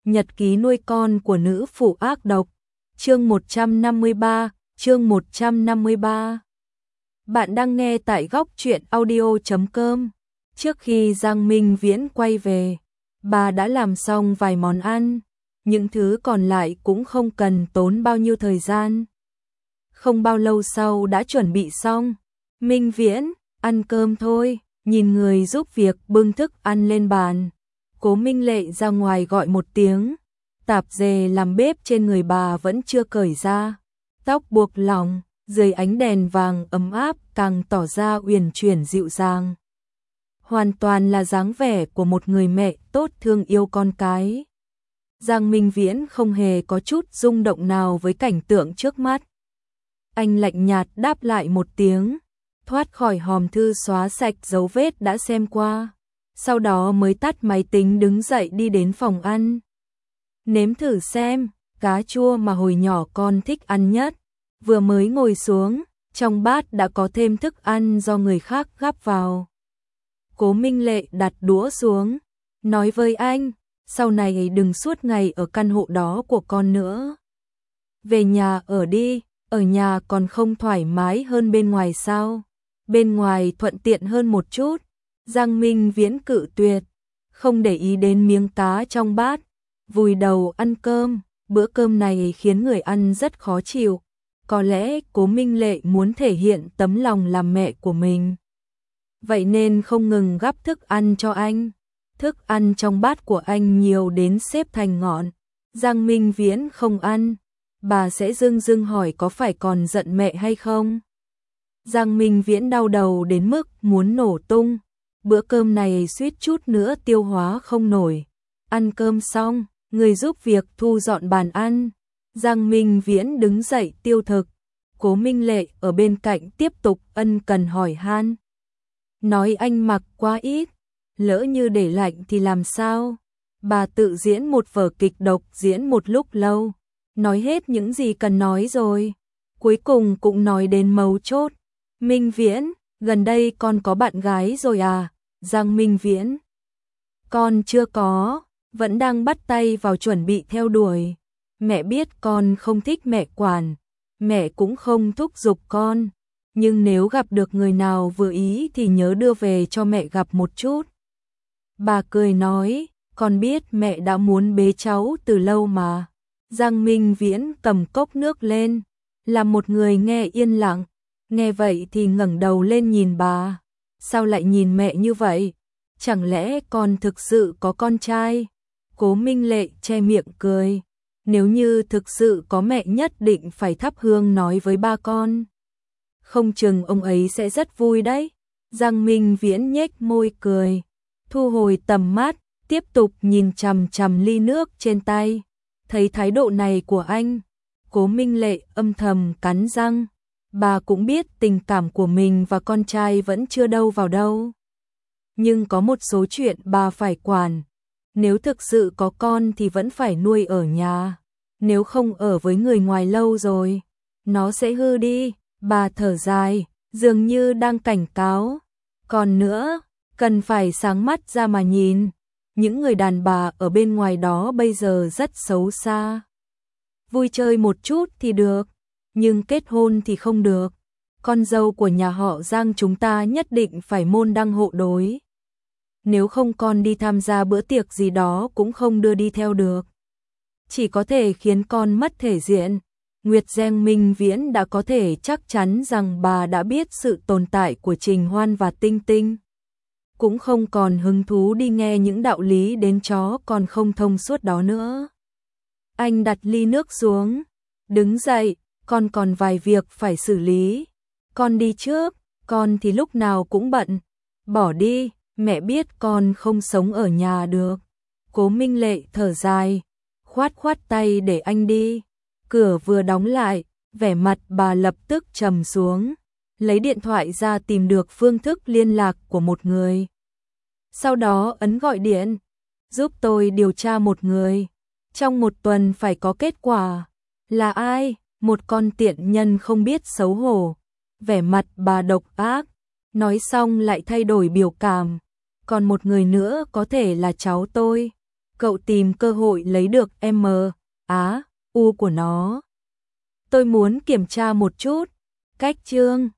Nhật ký nuôi con của nữ phụ ác độc. Chương 153. Bạn đang nghe tại góc truyện audio.com. Trước khi Giang Minh Viễn quay về, bà đã làm xong vài món ăn, những thứ còn lại cũng không cần tốn bao nhiêu thời gian. Không bao lâu sau đã chuẩn bị xong. Minh Viễn, ăn cơm thôi, nhìn người giúp việc bưng thức ăn lên bàn. Cố Minh Lệ ra ngoài gọi một tiếng, tạp dề làm bếp trên người bà vẫn chưa cởi ra, tóc buộc lỏng, dưới ánh đèn vàng ấm áp càng tỏ ra uyển chuyển dịu dàng. Hoàn toàn là dáng vẻ của một người mẹ tốt thương yêu con cái. Giang Minh Viễn không hề có chút rung động nào với cảnh tượng trước mắt. Anh lạnh nhạt đáp lại một tiếng, thoát khỏi hòm thư xóa sạch dấu vết đã xem qua, sau đó mới tắt máy tính đứng dậy đi đến phòng ăn. Nếm thử xem, cá chua mà hồi nhỏ con thích ăn nhất. Vừa mới ngồi xuống, trong bát đã có thêm thức ăn do người khác gắp vào. Cố Minh Lệ đặt đũa xuống, nói với anh, sau này đừng suốt ngày ở căn hộ đó của con nữa. Về nhà ở đi, ở nhà còn không thoải mái hơn bên ngoài sao? Bên ngoài thuận tiện hơn một chút. Giang Minh Viễn cự tuyệt, không để ý đến miếng cá trong bát, vùi đầu ăn cơm. Bữa cơm này khiến người ăn rất khó chịu. Có lẽ Cố Minh Lệ muốn thể hiện tấm lòng làm mẹ của mình, vậy nên không ngừng gắp thức ăn cho anh. Thức ăn trong bát của anh nhiều đến xếp thành ngọn. Giang Minh Viễn không ăn, bà sẽ dưng dưng hỏi có phải còn giận mẹ hay không. Giang Minh Viễn đau đầu đến mức muốn nổ tung. Bữa cơm này suýt chút nữa tiêu hóa không nổi. Ăn cơm xong, người giúp việc thu dọn bàn ăn. Giang Minh Viễn đứng dậy tiêu thực. Cố Minh Lệ ở bên cạnh tiếp tục ân cần hỏi han. Nói anh mặc quá ít, lỡ như để lạnh thì làm sao? Bà tự diễn một vở kịch độc diễn một lúc lâu, nói hết những gì cần nói rồi, cuối cùng cũng nói đến mấu chốt. Minh Viễn, gần đây con có bạn gái rồi à? Giang Minh Viễn, con chưa có, vẫn đang bắt tay vào chuẩn bị theo đuổi. Mẹ biết con không thích mẹ quản, mẹ cũng không thúc giục con, nhưng nếu gặp được người nào vừa ý thì nhớ đưa về cho mẹ gặp một chút. Bà cười nói, con biết mẹ đã muốn bế cháu từ lâu mà. Giang Minh Viễn cầm cốc nước lên, là một người nghe yên lặng, nghe vậy thì ngẩng đầu lên nhìn bà. Sao lại nhìn mẹ như vậy? Chẳng lẽ con thực sự có con trai? Cố Minh Lệ che miệng cười. Nếu như thực sự có mẹ nhất định phải thắp hương nói với ba con. Không chừng ông ấy sẽ rất vui đấy. Giang Minh Viễn nhếch môi cười, thu hồi tầm mắt, tiếp tục nhìn chằm chằm ly nước trên tay. Thấy thái độ này của anh, Cố Minh Lệ âm thầm cắn răng. Bà cũng biết tình cảm của mình và con trai vẫn chưa đâu vào đâu. Nhưng có một số chuyện bà phải quản. Nếu thực sự có con thì vẫn phải nuôi ở nhà. Nếu không ở với người ngoài lâu rồi, nó sẽ hư đi. Bà thở dài, dường như đang cảnh cáo. Còn nữa, cần phải sáng mắt ra mà nhìn. Những người đàn bà ở bên ngoài đó bây giờ rất xấu xa. Vui chơi một chút thì được, nhưng kết hôn thì không được. Con dâu của nhà họ Giang chúng ta nhất định phải môn đăng hộ đối. Nếu không con đi tham gia bữa tiệc gì đó cũng không đưa đi theo được. Chỉ có thể khiến con mất thể diện. Giang Minh Viễn đã có thể chắc chắn rằng bà đã biết sự tồn tại của Trình Hoan và Tinh Tinh. Cũng không còn hứng thú đi nghe những đạo lý đến chó còn không thông suốt đó nữa. Anh đặt ly nước xuống, đứng dậy, con còn vài việc phải xử lý. Con đi trước, con thì lúc nào cũng bận. Bỏ đi, mẹ biết con không sống ở nhà được. Cố Minh Lệ thở dài, khoát khoát tay để anh đi. Cửa vừa đóng lại, vẻ mặt bà lập tức trầm xuống, lấy điện thoại ra tìm được phương thức liên lạc của một người. Sau đó ấn gọi điện, giúp tôi điều tra một người. Trong một tuần phải có kết quả. Là ai? Một con tiện nhân không biết xấu hổ. Vẻ mặt bà độc ác, nói xong lại thay đổi biểu cảm. Còn một người nữa có thể là cháu tôi. Cậu tìm cơ hội lấy được U của nó. Tôi muốn kiểm tra một chút. Cách chương